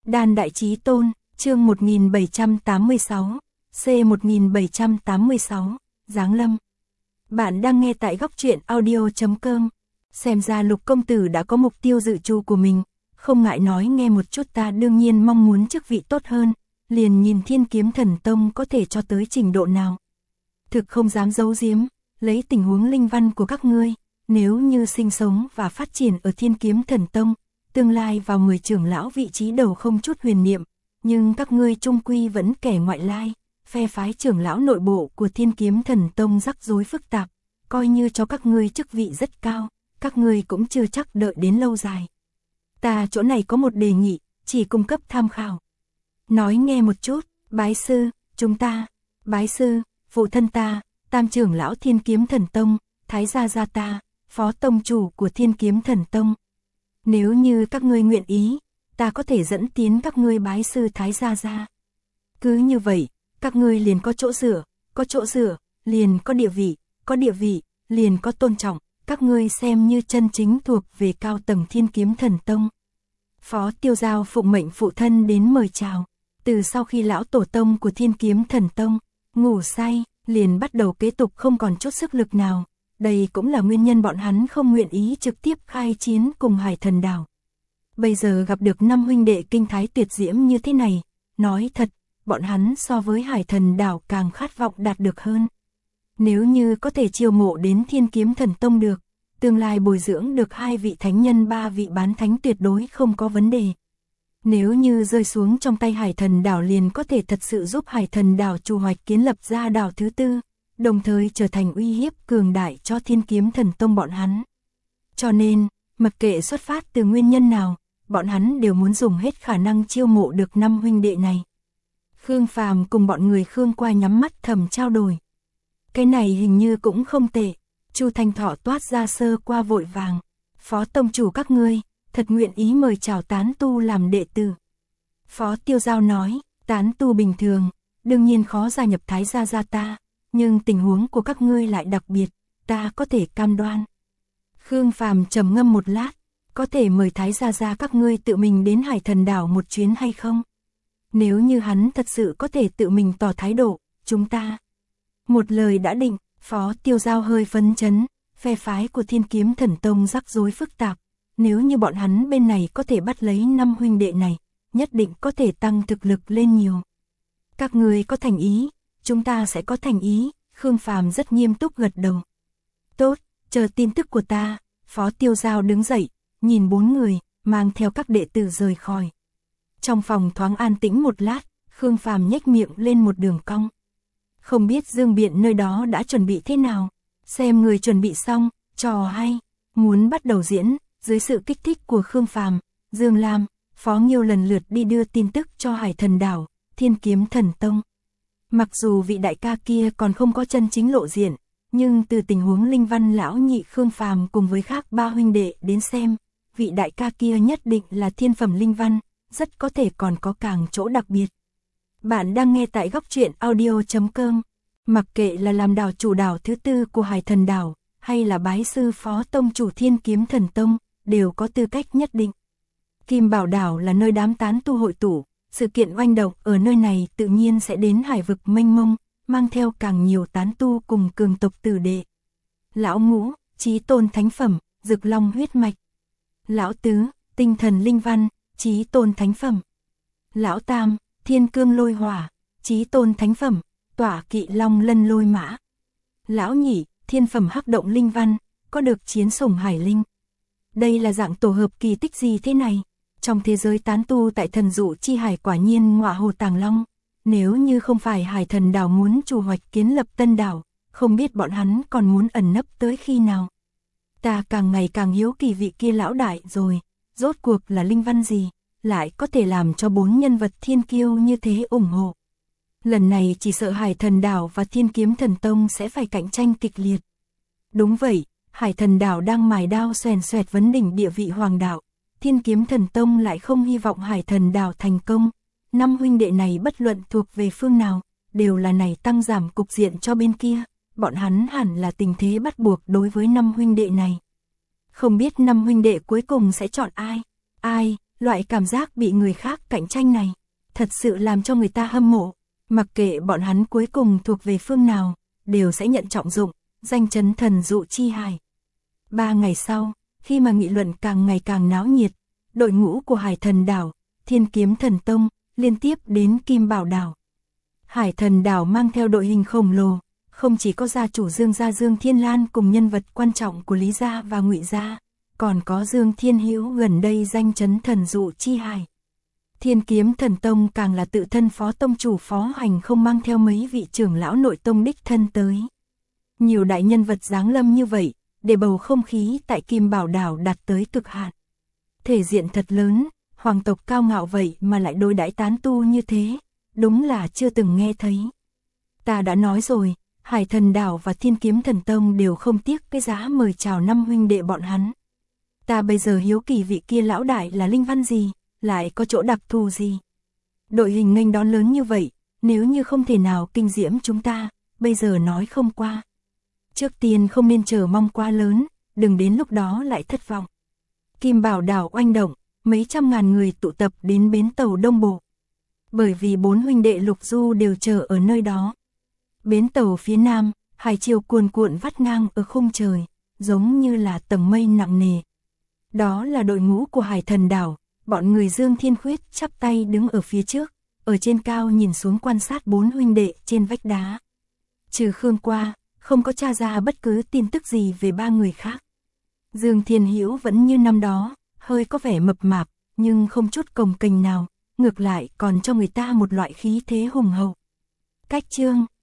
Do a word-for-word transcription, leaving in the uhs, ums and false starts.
Đan Đại Chí Tôn, chương một nghìn bảy trăm tám mươi sáu, C một nghìn bảy trăm tám mươi sáu, Giáng Lâm. Bạn đang nghe tại góc truyện audio chấm com. Xem ra Lục công tử đã có mục tiêu dự trù của mình, không ngại nói nghe một chút, ta đương nhiên mong muốn chức vị tốt hơn, liền nhìn Thiên Kiếm Thần Tông có thể cho tới trình độ nào. Thực không dám giấu giếm, lấy tình huống linh văn của các ngươi, nếu như sinh sống và phát triển ở Thiên Kiếm Thần Tông, tương lai vào mười trưởng lão vị trí đầu không chút huyền niệm, nhưng các ngươi chung quy vẫn kẻ ngoại lai, phe phái trưởng lão nội bộ của Thiên Kiếm Thần Tông rắc rối phức tạp, coi như cho các ngươi chức vị rất cao, các ngươi cũng chưa chắc đợi đến lâu dài. Ta chỗ này có một đề nghị, chỉ cung cấp tham khảo. Nói nghe một chút, bái sư, chúng ta, bái sư, phụ thân ta, tam trưởng lão Thiên Kiếm Thần Tông, Thái gia gia ta, phó tông chủ của Thiên Kiếm Thần Tông. Nếu như các ngươi nguyện ý, ta có thể dẫn tiến các ngươi bái sư Thái gia gia. Cứ như vậy, các ngươi liền có chỗ dựa, có chỗ dựa, liền có địa vị, có địa vị, liền có tôn trọng, các ngươi xem như chân chính thuộc về cao tầng Thiên Kiếm Thần Tông. Phó Tiêu Giao phụng mệnh phụ thân đến mời chào, từ sau khi lão tổ tông của Thiên Kiếm Thần Tông ngủ say, liền bắt đầu kế tục không còn chút sức lực nào. Đây cũng là nguyên nhân bọn hắn không nguyện ý trực tiếp khai chiến cùng Hải Thần Đảo. Bây giờ gặp được năm huynh đệ kinh thái tuyệt diễm như thế này, nói thật, bọn hắn so với Hải Thần Đảo càng khát vọng đạt được hơn. Nếu như có thể chiêu mộ đến Thiên Kiếm Thần Tông được, tương lai bồi dưỡng được hai vị thánh nhân ba vị bán thánh tuyệt đối không có vấn đề. Nếu như rơi xuống trong tay Hải Thần Đảo liền có thể thật sự giúp Hải Thần Đảo chủ hoạch kiến lập ra đảo thứ tư, đồng thời trở thành uy hiếp cường đại cho Thiên Kiếm Thần Tông bọn hắn. Cho nên, mặc kệ xuất phát từ nguyên nhân nào, bọn hắn đều muốn dùng hết khả năng chiêu mộ được năm huynh đệ này. Khương Phàm cùng bọn người Khương qua nhắm mắt thầm trao đổi. Cái này hình như cũng không tệ. Chu Thanh Thọ toát ra sơ qua vội vàng. Phó tông chủ các ngươi, thật nguyện ý mời chào tán tu làm đệ tử. Phó Tiêu Giao nói, tán tu bình thường, đương nhiên khó gia nhập Thái gia gia ta, nhưng tình huống của các ngươi lại đặc biệt, ta có thể cam đoan. Khương Phàm trầm ngâm một lát, có thể mời Thái gia gia các ngươi tự mình đến Hải Thần Đảo một chuyến hay không? Nếu như hắn thật sự có thể tự mình tỏ thái độ, chúng ta một lời đã định. Phó Tiêu Giao hơi phấn chấn, phe phái của Thiên Kiếm Thần Tông rắc rối phức tạp, nếu như bọn hắn bên này có thể bắt lấy năm huynh đệ này, nhất định có thể tăng thực lực lên nhiều. Các người có thành ý, chúng ta sẽ có thành ý. Khương Phàm rất nghiêm túc gật đầu. Tốt, chờ tin tức của ta. Phó Tiêu Giao đứng dậy, nhìn bốn người, mang theo các đệ tử rời khỏi. Trong phòng thoáng an tĩnh một lát, Khương Phàm nhếch miệng lên một đường cong. Không biết Dương Biện nơi đó đã chuẩn bị thế nào, xem người chuẩn bị xong, trò hay, muốn bắt đầu diễn. Dưới sự kích thích của Khương Phàm, Dương Lam, Phó Nghiêu lần lượt đi đưa tin tức cho Hải Thần Đảo, Thiên Kiếm Thần Tông. Mặc dù vị đại ca kia còn không có chân chính lộ diện, nhưng từ tình huống linh văn lão nhị Khương Phàm cùng với khác ba huynh đệ đến xem, vị đại ca kia nhất định là thiên phẩm linh văn, rất có thể còn có càng chỗ đặc biệt. Bạn đang nghe tại góc truyện audio chấm com. Mặc kệ là làm đảo chủ đảo thứ tư của Hải Thần Đảo, hay là bái sư phó tông chủ Thiên Kiếm Thần Tông, đều có tư cách nhất định. Kim Bảo Đảo là nơi đám tán tu hội tụ, sự kiện oanh động ở nơi này tự nhiên sẽ đến hải vực mênh mông, mang theo càng nhiều tán tu cùng cường tộc tử đệ. Lão Ngũ, Chí Tôn Thánh Phẩm, Dực Long huyết mạch. Lão Tứ, Tinh Thần Linh Văn, Chí Tôn Thánh Phẩm. Lão Tam, Thiên Cương Lôi Hỏa, Chí Tôn Thánh Phẩm, Tỏa Kỵ Long Lân Lôi Mã. Lão Nhị, Thiên Phẩm Hắc Động Linh Văn, có được chiến sủng Hải Linh. Đây là dạng tổ hợp kỳ tích gì thế này? Trong thế giới tán tu tại Thần Dụ Chi Hải quả nhiên ngọa hồ tàng long. Nếu như không phải Hải Thần Đảo muốn chủ hoạch kiến lập tân đảo, không biết bọn hắn còn muốn ẩn nấp tới khi nào. Ta càng ngày càng hiếu kỳ vị kia lão đại rồi, rốt cuộc là linh văn gì, lại có thể làm cho bốn nhân vật thiên kiêu như thế ủng hộ. Lần này chỉ sợ Hải Thần Đảo và Thiên Kiếm Thần Tông sẽ phải cạnh tranh kịch liệt. Đúng vậy, Hải Thần Đảo đang mài đao xoèn xoẹt vấn đỉnh địa vị hoàng đạo, Thiên Kiếm Thần Tông lại không hy vọng Hải Thần Đảo thành công. Năm huynh đệ này bất luận thuộc về phương nào, đều là này tăng giảm cục diện cho bên kia, bọn hắn hẳn là tình thế bắt buộc đối với năm huynh đệ này. Không biết năm huynh đệ cuối cùng sẽ chọn ai? Ai? loại cảm giác bị người khác cạnh tranh này, thật sự làm cho người ta hâm mộ. Mặc kệ bọn hắn cuối cùng thuộc về phương nào, đều sẽ nhận trọng dụng, danh chấn thần dụ chi hải. Ba ngày sau, khi mà nghị luận càng ngày càng náo nhiệt, đội ngũ của Hải Thần Đảo, Thiên Kiếm Thần Tông, liên tiếp đến Kim Bảo Đảo. Hải Thần Đảo mang theo đội hình khổng lồ, không chỉ có gia chủ Dương gia Dương Thiên Lan cùng nhân vật quan trọng của Lý gia và Ngụy gia, còn có Dương Thiên Hữu gần đây danh chấn thần dụ chi hải. Thiên Kiếm Thần Tông càng là tự thân phó tông chủ Phó Hành không mang theo mấy vị trưởng lão nội tông đích thân tới. Nhiều đại nhân vật giáng lâm như vậy, để bầu không khí tại Kim Bảo Đảo đạt tới cực hạn. Thể diện thật lớn, hoàng tộc cao ngạo vậy mà lại đối đãi tán tu như thế, đúng là chưa từng nghe thấy. Ta đã nói rồi, Hải Thần Đảo và Thiên Kiếm Thần Tông đều không tiếc cái giá mời chào năm huynh đệ bọn hắn. Ta bây giờ hiếu kỳ vị kia lão đại là linh văn gì, lại có chỗ đặc thù gì. Đội hình nghênh đón lớn như vậy, nếu như không thể nào kinh diễm chúng ta, bây giờ nói không qua. Trước tiên không nên chờ mong quá lớn, đừng đến lúc đó lại thất vọng. Kim Bảo Đảo oanh động, mấy trăm ngàn người tụ tập đến bến tàu Đông Bộ. Bởi vì bốn huynh đệ Lục Du đều chờ ở nơi đó. Bến tàu phía nam, hải triều cuồn cuộn vắt ngang ở khung trời, giống như là tầng mây nặng nề. Đó là đội ngũ của Hải Thần Đảo, bọn người Dương Thiên Khuyết chắp tay đứng ở phía trước, ở trên cao nhìn xuống quan sát bốn huynh đệ trên vách đá. Trừ Khương qua, không có tra ra bất cứ tin tức gì về ba người khác. Dương Thiên Hữu vẫn như năm đó, hơi có vẻ mập mạp, nhưng không chút cồng kềnh nào, ngược lại còn cho người ta một loại khí thế hùng hậu. Cách chương